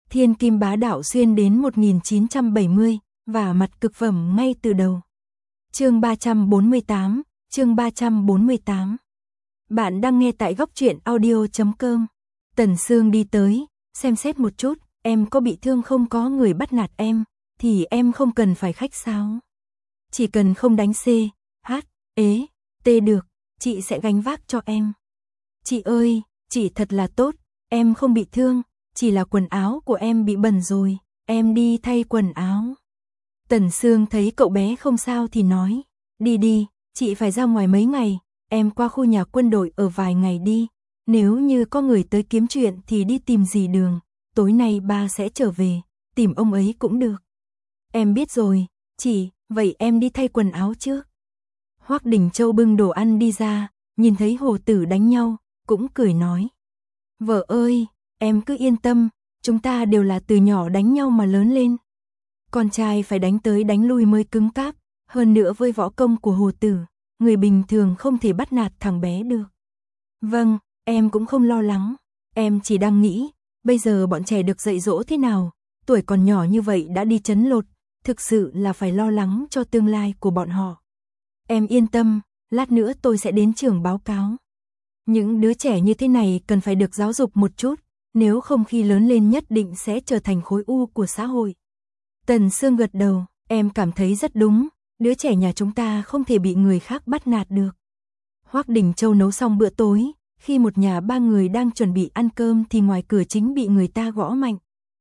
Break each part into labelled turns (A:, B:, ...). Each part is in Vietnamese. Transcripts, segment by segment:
A: Thiên kim bá đạo xuyên đến 1970, và mặt cực phẩm ngay từ đầu. Chương 348, chương 348. Bạn đang nghe tại góc truyện audio.com. Tần Sương đi tới, xem xét một chút, em có bị thương không, có người bắt nạt em, thì em không cần phải khách sáo. Chỉ cần không đánh C, H, ế, T được, chị sẽ gánh vác cho em. Chị ơi, chị thật là tốt, em không bị thương, chỉ là quần áo của em bị bẩn rồi, em đi thay quần áo. Tần Sương thấy cậu bé không sao thì nói, đi đi, chị phải ra ngoài mấy ngày, em qua khu nhà quân đội ở vài ngày đi, nếu như có người tới kiếm chuyện thì đi tìm dì Đường, tối nay ba sẽ trở về, tìm ông ấy cũng được. Em biết rồi, chị, vậy em đi thay quần áo trước. Hoắc Đình Châu bưng đồ ăn đi ra, nhìn thấy Hồ Tử đánh nhau, cũng cười nói. Vợ ơi, em cứ yên tâm, chúng ta đều là từ nhỏ đánh nhau mà lớn lên. Con trai phải đánh tới đánh lui mới cứng cáp, hơn nữa với võ công của Hồ Tử, người bình thường không thể bắt nạt thằng bé được. Vâng, em cũng không lo lắng, em chỉ đang nghĩ, bây giờ bọn trẻ được dạy dỗ thế nào, tuổi còn nhỏ như vậy đã đi trấn lột, thực sự là phải lo lắng cho tương lai của bọn họ. Em yên tâm, lát nữa tôi sẽ đến trường báo cáo. Những đứa trẻ như thế này cần phải được giáo dục một chút, nếu không khi lớn lên nhất định sẽ trở thành khối u của xã hội. Tần Sương gật đầu, em cảm thấy rất đúng, đứa trẻ nhà chúng ta không thể bị người khác bắt nạt được. Hoắc Đình Châu nấu xong bữa tối, khi một nhà ba người đang chuẩn bị ăn cơm thì ngoài cửa chính bị người ta gõ mạnh.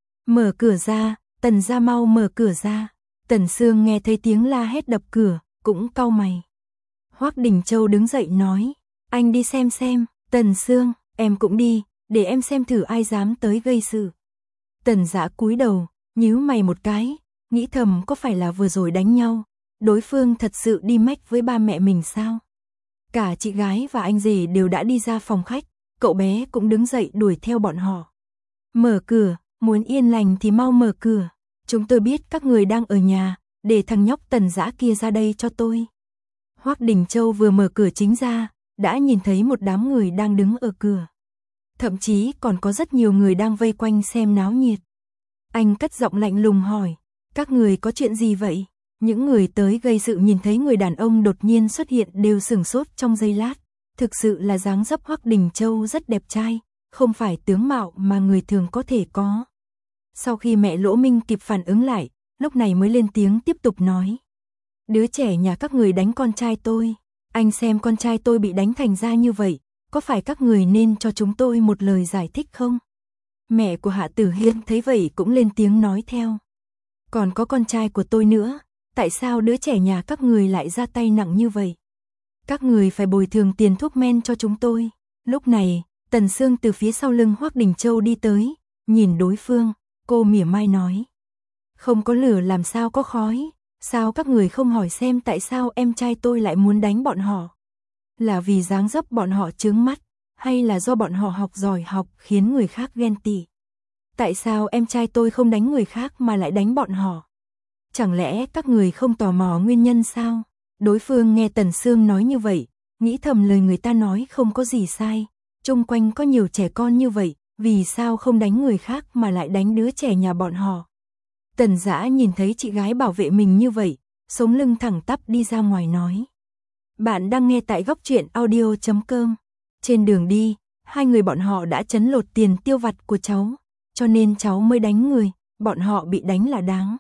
A: Mở cửa ra, Tần gia mau mở cửa ra. Tần Sương nghe thấy tiếng la hét đập cửa, cũng cau mày. Hoắc Đình Châu đứng dậy nói, anh đi xem. Tần Sương, em cũng đi, để em xem thử ai dám tới gây sự. Tần Dã cúi đầu, nhíu mày một cái, nghĩ thầm có phải là vừa rồi đánh nhau, đối phương thật sự đi mách với ba mẹ mình sao? Cả chị gái và anh rể đều đã đi ra phòng khách, cậu bé cũng đứng dậy đuổi theo bọn họ. Mở cửa, muốn yên lành thì mau mở cửa, chúng tôi biết các người đang ở nhà, để thằng nhóc Tần Dã kia ra đây cho tôi. Hoắc Đình Châu vừa mở cửa chính ra, đã nhìn thấy một đám người đang đứng ở cửa. Thậm chí còn có rất nhiều người đang vây quanh xem náo nhiệt. Anh cất giọng lạnh lùng hỏi, các người có chuyện gì vậy? Những người tới gây sự nhìn thấy người đàn ông đột nhiên xuất hiện đều sửng sốt trong giây lát. Thực sự là dáng dấp Hoắc Đình Châu rất đẹp trai, không phải tướng mạo mà người thường có thể có. Sau khi mẹ Lỗ Minh kịp phản ứng lại, lúc này mới lên tiếng tiếp tục nói. Đứa trẻ nhà các người đánh con trai tôi, anh xem con trai tôi bị đánh thành ra như vậy, có phải các người nên cho chúng tôi một lời giải thích không? Mẹ của Hạ Tử Hiên thấy vậy cũng lên tiếng nói theo. Còn có con trai của tôi nữa, tại sao đứa trẻ nhà các người lại ra tay nặng như vậy? Các người phải bồi thường tiền thuốc men cho chúng tôi. Lúc này, Tần Sương từ phía sau lưng Hoắc Đình Châu đi tới, nhìn đối phương, cô mỉa mai nói. Không có lửa làm sao có khói, sao các người không hỏi xem tại sao em trai tôi lại muốn đánh bọn họ? Là vì dáng dấp bọn họ chướng mắt, hay là do bọn họ học giỏi học khiến người khác ghen tị? Tại sao em trai tôi không đánh người khác mà lại đánh bọn họ? Chẳng lẽ các người không tò mò nguyên nhân sao? Đối phương nghe Tần Sương nói như vậy, nghĩ thầm lời người ta nói không có gì sai. Chung quanh có nhiều trẻ con như vậy, vì sao không đánh người khác mà lại đánh đứa trẻ nhà bọn họ? Tần Dã nhìn thấy chị gái bảo vệ mình như vậy, sống lưng thẳng tắp đi ra ngoài nói. Bạn đang nghe tại góc truyện audio.com. Trên đường đi, hai người bọn họ đã trấn lột tiền tiêu vặt của cháu, cho nên cháu mới đánh người, bọn họ bị đánh là đáng.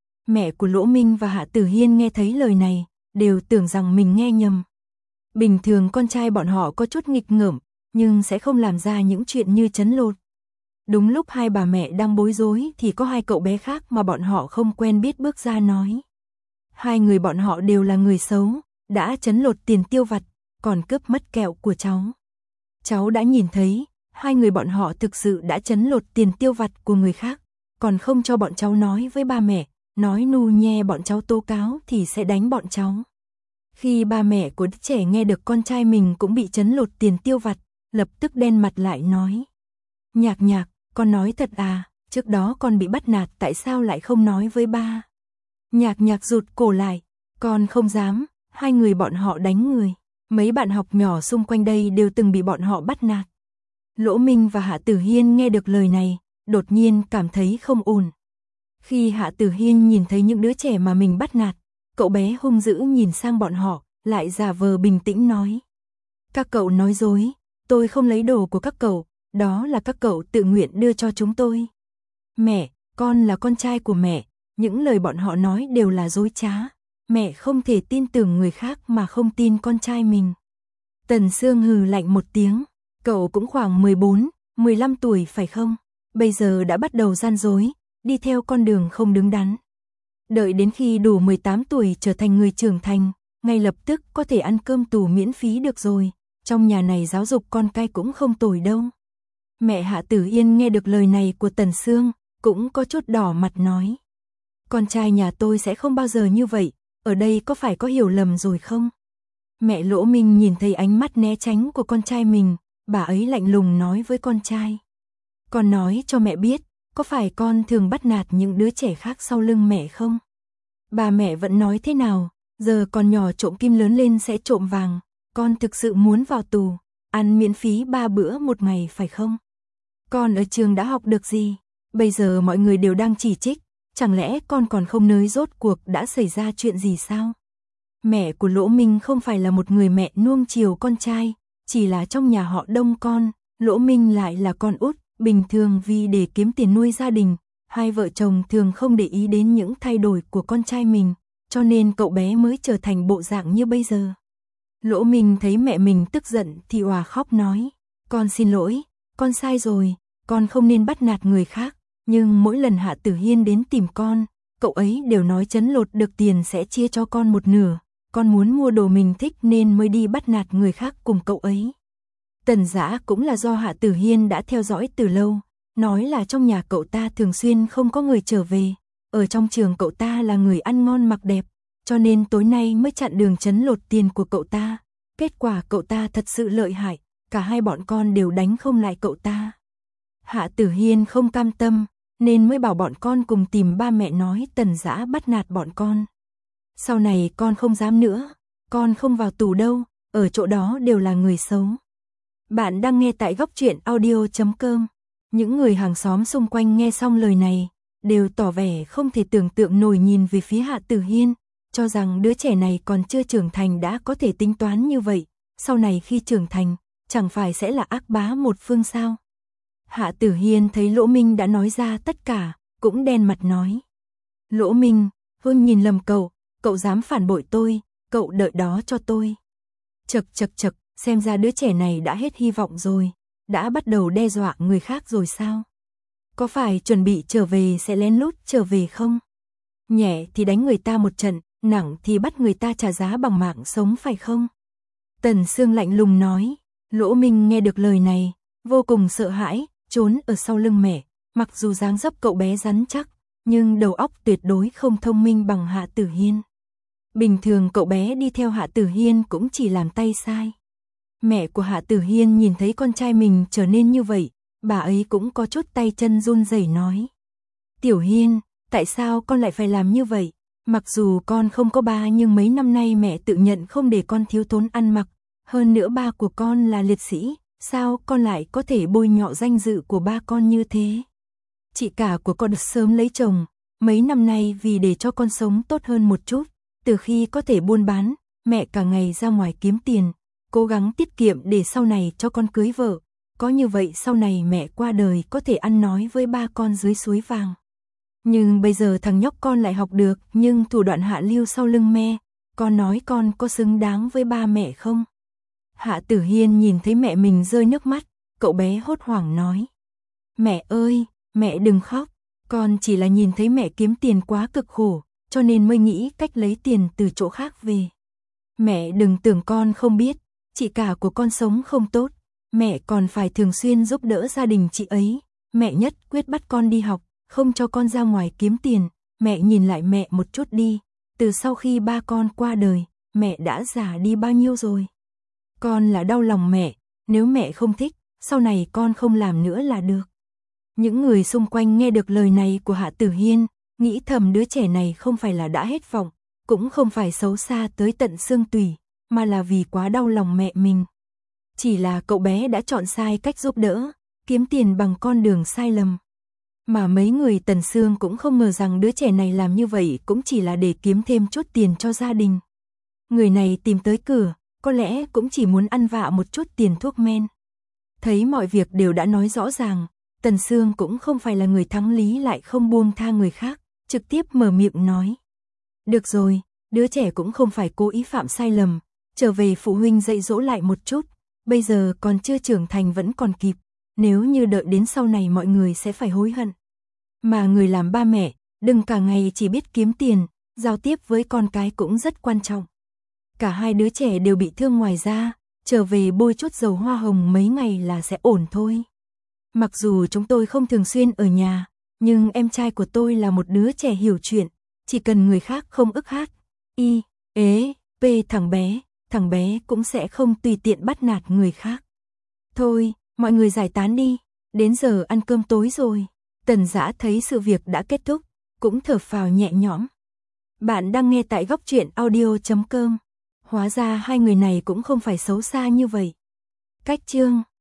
A: Mẹ của Lỗ Minh và Hạ Tử Hiên nghe thấy lời này, đều tưởng rằng mình nghe nhầm. Bình thường con trai bọn họ có chút nghịch ngợm, nhưng sẽ không làm ra những chuyện như trấn lột. Đúng lúc hai bà mẹ đang bối rối thì có hai cậu bé khác mà bọn họ không quen biết bước ra nói. Hai người bọn họ đều là người xấu, đã trấn lột tiền tiêu vặt, còn cướp mất kẹo của cháu. Cháu đã nhìn thấy, hai người bọn họ thực sự đã trấn lột tiền tiêu vặt của người khác, còn không cho bọn cháu nói với ba mẹ, nói nu nhe bọn cháu tố cáo thì sẽ đánh bọn cháu. Khi ba mẹ của đứa trẻ nghe được con trai mình cũng bị trấn lột tiền tiêu vặt, lập tức đen mặt lại nói. Nhạc Nhạc, con nói thật à, trước đó con bị bắt nạt tại sao lại không nói với ba? Nhạc Nhạc rụt cổ lại, con không dám, hai người bọn họ đánh người. Mấy bạn học nhỏ xung quanh đây đều từng bị bọn họ bắt nạt. Lỗ Minh và Hạ Tử Hiên nghe được lời này, đột nhiên cảm thấy không ổn. Khi Hạ Tử Hiên nhìn thấy những đứa trẻ mà mình bắt nạt, cậu bé hung dữ nhìn sang bọn họ, lại giả vờ bình tĩnh nói. Các cậu nói dối, tôi không lấy đồ của các cậu, đó là các cậu tự nguyện đưa cho chúng tôi. Mẹ, con là con trai của mẹ, những lời bọn họ nói đều là dối trá. Mẹ không thể tin tưởng người khác mà không tin con trai mình. Tần Sương hừ lạnh một tiếng, cậu cũng khoảng 14, 15 tuổi phải không? Bây giờ đã bắt đầu gian dối, đi theo con đường không đứng đắn. Đợi đến khi đủ 18 tuổi trở thành người trưởng thành, ngay lập tức có thể ăn cơm tù miễn phí được rồi. Trong nhà này giáo dục con cái cũng không tồi đâu. Mẹ Hạ Tử Yên nghe được lời này của Tần Sương, cũng có chút đỏ mặt nói. Con trai nhà tôi sẽ không bao giờ như vậy, ở đây có phải có hiểu lầm rồi không? Mẹ Lỗ Minh nhìn thấy ánh mắt né tránh của con trai mình, bà ấy lạnh lùng nói với con trai. Con nói cho mẹ biết, có phải con thường bắt nạt những đứa trẻ khác sau lưng mẹ không? Bà mẹ vẫn nói thế nào, giờ con nhỏ trộm kim lớn lên sẽ trộm vàng, con thực sự muốn vào tù, ăn miễn phí 3 bữa một ngày phải không? Con ở trường đã học được gì? Bây giờ mọi người đều đang chỉ trích, chẳng lẽ con còn không nới rốt cuộc đã xảy ra chuyện gì sao? Mẹ của Lỗ Minh không phải là một người mẹ nuông chiều con trai, chỉ là trong nhà họ đông con, Lỗ Minh lại là con út, bình thường vì để kiếm tiền nuôi gia đình, hai vợ chồng thường không để ý đến những thay đổi của con trai mình, cho nên cậu bé mới trở thành bộ dạng như bây giờ. Lỗ Minh thấy mẹ mình tức giận thì òa khóc nói, con xin lỗi, con sai rồi, con không nên bắt nạt người khác, nhưng mỗi lần Hạ Tử Hiên đến tìm con, cậu ấy đều nói trấn lột được tiền sẽ chia cho con một nửa, con muốn mua đồ mình thích nên mới đi bắt nạt người khác cùng cậu ấy. Tần Dã cũng là do Hạ Tử Hiên đã theo dõi từ lâu, nói là trong nhà cậu ta thường xuyên không có người trở về, ở trong trường cậu ta là người ăn ngon mặc đẹp, cho nên tối nay mới chặn đường trấn lột tiền của cậu ta. Kết quả cậu ta thật sự lợi hại, cả hai bọn con đều đánh không lại cậu ta. Hạ Tử Hiên không cam tâm, nên mới bảo bọn con cùng tìm ba mẹ nói Tần Dã bắt nạt bọn con. Sau này con không dám nữa, con không vào tù đâu, ở chỗ đó đều là người xấu. Bạn đang nghe tại góc truyện audio.com. Những người hàng xóm xung quanh nghe xong lời này, đều tỏ vẻ không thể tưởng tượng nổi nhìn về phía Hạ Tử Hiên, cho rằng đứa trẻ này còn chưa trưởng thành đã có thể tính toán như vậy, sau này khi trưởng thành, chẳng phải sẽ là ác bá một phương sao. Hạ Tử Hiên thấy Lỗ Minh đã nói ra tất cả, cũng đen mặt nói. Lỗ Minh, Vương nhìn lầm cậu dám phản bội tôi, cậu đợi đó cho tôi. Chậc, xem ra đứa trẻ này đã hết hy vọng rồi, đã bắt đầu đe dọa người khác rồi sao? Có phải chuẩn bị trở về sẽ lén lút trở về không? Nhẹ thì đánh người ta một trận, nặng thì bắt người ta trả giá bằng mạng sống phải không? Tần Sương lạnh lùng nói. Lỗ Minh nghe được lời này, vô cùng sợ hãi, trốn ở sau lưng mẹ, mặc dù dáng dấp cậu bé rắn chắc, nhưng đầu óc tuyệt đối không thông minh bằng Hạ Tử Hiên. Bình thường cậu bé đi theo Hạ Tử Hiên cũng chỉ làm tay sai. Mẹ của Hạ Tử Hiên nhìn thấy con trai mình trở nên như vậy, bà ấy cũng có chút tay chân run rẩy nói. Tiểu Hiên, tại sao con lại phải làm như vậy? Mặc dù con không có ba nhưng mấy năm nay mẹ tự nhận không để con thiếu thốn ăn mặc, hơn nữa ba của con là liệt sĩ, sao con lại có thể bôi nhọ danh dự của ba con như thế? Chị cả của con sớm lấy chồng, mấy năm nay vì để cho con sống tốt hơn một chút, từ khi có thể buôn bán, mẹ cả ngày ra ngoài kiếm tiền, cố gắng tiết kiệm để sau này cho con cưới vợ, có như vậy sau này mẹ qua đời có thể ăn nói với ba con dưới suối vàng. Nhưng bây giờ thằng nhóc con lại học được nhưng thủ đoạn hạ lưu sau lưng mẹ, con nói con có xứng đáng với ba mẹ không? Hạ Tử Hiên nhìn thấy mẹ mình rơi nước mắt, cậu bé hốt hoảng nói. Mẹ ơi, mẹ đừng khóc, con chỉ là nhìn thấy mẹ kiếm tiền quá cực khổ, cho nên mới nghĩ cách lấy tiền từ chỗ khác về. Mẹ đừng tưởng con không biết, chị cả của con sống không tốt, mẹ còn phải thường xuyên giúp đỡ gia đình chị ấy, mẹ nhất quyết bắt con đi học, không cho con ra ngoài kiếm tiền, mẹ nhìn lại mẹ một chút đi, từ sau khi ba con qua đời, mẹ đã già đi bao nhiêu rồi. Con là đau lòng mẹ, nếu mẹ không thích, sau này con không làm nữa là được. Những người xung quanh nghe được lời này của Hạ Tử Hiên, nghĩ thầm đứa trẻ này không phải là đã hết vọng, cũng không phải xấu xa tới tận xương tủy, mà là vì quá đau lòng mẹ mình. Chỉ là cậu bé đã chọn sai cách giúp đỡ, kiếm tiền bằng con đường sai lầm. Mà mấy người Tần Sương cũng không ngờ rằng đứa trẻ này làm như vậy cũng chỉ là để kiếm thêm chút tiền cho gia đình. Người này tìm tới cửa, có lẽ cũng chỉ muốn ăn vạ một chút tiền thuốc men. Thấy mọi việc đều đã nói rõ ràng, Tần Sương cũng không phải là người thắng lý lại không buông tha người khác, trực tiếp mở miệng nói. Được rồi, đứa trẻ cũng không phải cố ý phạm sai lầm, trở về phụ huynh dạy dỗ lại một chút, bây giờ còn chưa trưởng thành vẫn còn kịp, nếu như đợi đến sau này mọi người sẽ phải hối hận. Mà người làm ba mẹ, đừng cả ngày chỉ biết kiếm tiền, giao tiếp với con cái cũng rất quan trọng. Cả hai đứa trẻ đều bị thương ngoài da, trở về bôi chút dầu hoa hồng mấy ngày là sẽ ổn thôi. Mặc dù chúng tôi không thường xuyên ở nhà, nhưng em trai của tôi là một đứa trẻ hiểu chuyện, chỉ cần người khác không ức hát, y, ế, p thằng bé cũng sẽ không tùy tiện bắt nạt người khác. Thôi, mọi người giải tán đi, đến giờ ăn cơm tối rồi. Tần Dã thấy sự việc đã kết thúc, cũng thở phào nhẹ nhõm. Bạn đang nghe tại Góc Truyện Audio.com. Hóa ra hai người này cũng không phải xấu xa như vậy. Cách chương